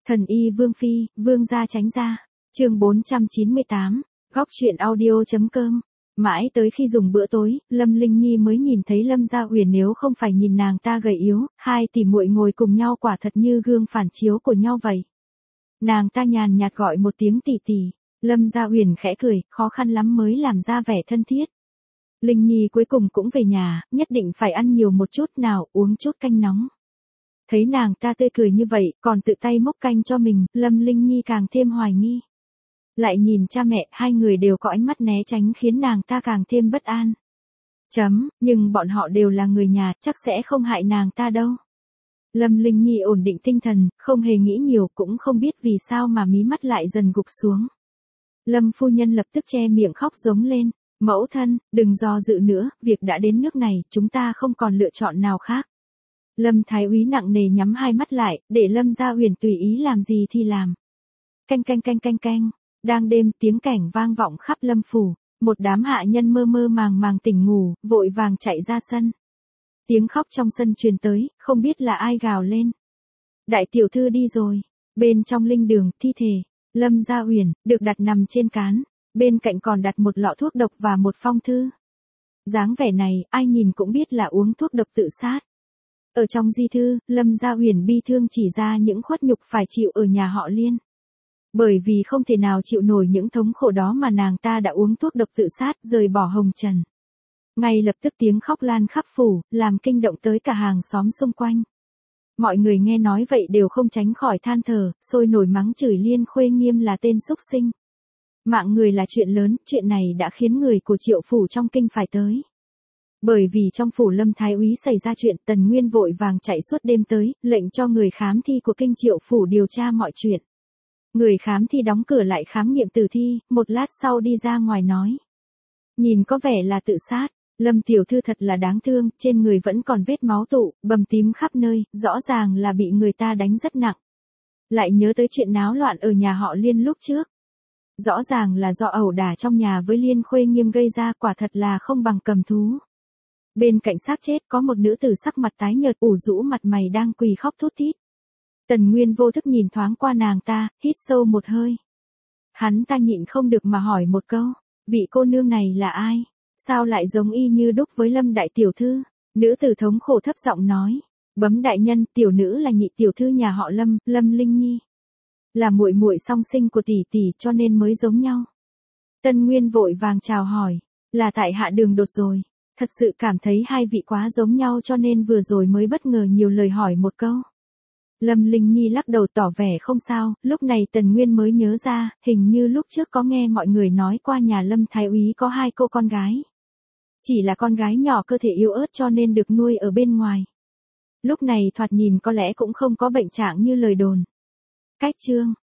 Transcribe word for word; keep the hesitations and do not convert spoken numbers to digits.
Thần y Vương Phi, Vương gia tránh ra. Chương bốn trăm chín mươi tám, góc truyện audio.com. Mãi tới khi dùng bữa tối, Lâm Linh Nhi mới nhìn thấy Lâm Gia Uyển, nếu không phải nhìn nàng ta gầy yếu, hai tỷ muội ngồi cùng nhau quả thật như gương phản chiếu của nhau vậy. Nàng ta nhàn nhạt gọi một tiếng tỷ tỷ, Lâm Gia Uyển khẽ cười, khó khăn lắm mới làm ra vẻ thân thiết. Linh Nhi cuối cùng cũng về nhà, nhất định phải ăn nhiều một chút nào, uống chút canh nóng. Thấy nàng ta tươi cười như vậy, còn tự tay múc canh cho mình, Lâm Linh Nhi càng thêm hoài nghi. Lại nhìn cha mẹ, hai người đều có ánh mắt né tránh khiến nàng ta càng thêm bất an. Chấm, nhưng bọn họ đều là người nhà, chắc sẽ không hại nàng ta đâu. Lâm Linh Nhi ổn định tinh thần, không hề nghĩ nhiều, cũng không biết vì sao mà mí mắt lại dần gục xuống. Lâm phu nhân lập tức che miệng khóc giống lên, mẫu thân, đừng do dự nữa, việc đã đến nước này, chúng ta không còn lựa chọn nào khác. Lâm Thái Úy nặng nề nhắm hai mắt lại, để Lâm Gia Uyển tùy ý làm gì thì làm. Canh canh canh canh canh, đang đêm tiếng cảnh vang vọng khắp Lâm phủ, một đám hạ nhân mơ mơ màng màng tỉnh ngủ, vội vàng chạy ra sân. Tiếng khóc trong sân truyền tới, không biết là ai gào lên. Đại tiểu thư đi rồi. Bên trong linh đường, thi thể Lâm Gia Uyển được đặt nằm trên cán, bên cạnh còn đặt một lọ thuốc độc và một phong thư. Dáng vẻ này, ai nhìn cũng biết là uống thuốc độc tự sát. Ở trong di thư, Lâm Gia Uyển bi thương chỉ ra những khuất nhục phải chịu ở nhà họ Liên. Bởi vì không thể nào chịu nổi những thống khổ đó mà nàng ta đã uống thuốc độc tự sát, rời bỏ hồng trần. Ngay lập tức tiếng khóc lan khắp phủ, làm kinh động tới cả hàng xóm xung quanh. Mọi người nghe nói vậy đều không tránh khỏi than thở, sôi nổi mắng chửi Liên Khuê Nghiêm là tên xúc sinh. Mạng người là chuyện lớn, chuyện này đã khiến người của Triệu phủ trong kinh phải tới. Bởi vì trong phủ Lâm Thái Úy xảy ra chuyện, Tần Nguyên vội vàng chạy suốt đêm tới, lệnh cho người khám thi của kinh Triệu phủ điều tra mọi chuyện. Người khám thi đóng cửa lại khám nghiệm tử thi, một lát sau đi ra ngoài nói. Nhìn có vẻ là tự sát, Lâm tiểu thư thật là đáng thương, trên người vẫn còn vết máu tụ, bầm tím khắp nơi, rõ ràng là bị người ta đánh rất nặng. Lại nhớ tới chuyện náo loạn ở nhà họ Liên lúc trước. Rõ ràng là do ẩu đả trong nhà với Liên Khuê Nghiêm gây ra, quả thật là không bằng cầm thú. Bên cạnh xác chết có một nữ tử sắc mặt tái nhợt, ủ rũ mặt mày đang quỳ khóc thút thít. Tần Nguyên vô thức nhìn thoáng qua nàng ta, hít sâu một hơi. Hắn ta nhịn không được mà hỏi một câu, vị cô nương này là ai? Sao lại giống y như đúc với Lâm đại tiểu thư? Nữ tử thống khổ thấp giọng nói, bấm đại nhân, tiểu nữ là nhị tiểu thư nhà họ Lâm, Lâm Linh Nhi. Là muội muội song sinh của tỷ tỷ cho nên mới giống nhau. Tần Nguyên vội vàng chào hỏi, là tại hạ đường đột rồi. Thật sự cảm thấy hai vị quá giống nhau cho nên vừa rồi mới bất ngờ nhiều lời hỏi một câu. Lâm Linh Nhi lắc đầu tỏ vẻ không sao, lúc này Tần Nguyên mới nhớ ra, hình như lúc trước có nghe mọi người nói qua nhà Lâm Thái Úy có hai cô con gái. Chỉ là con gái nhỏ cơ thể yếu ớt cho nên được nuôi ở bên ngoài. Lúc này thoạt nhìn có lẽ cũng không có bệnh trạng như lời đồn. Cách chương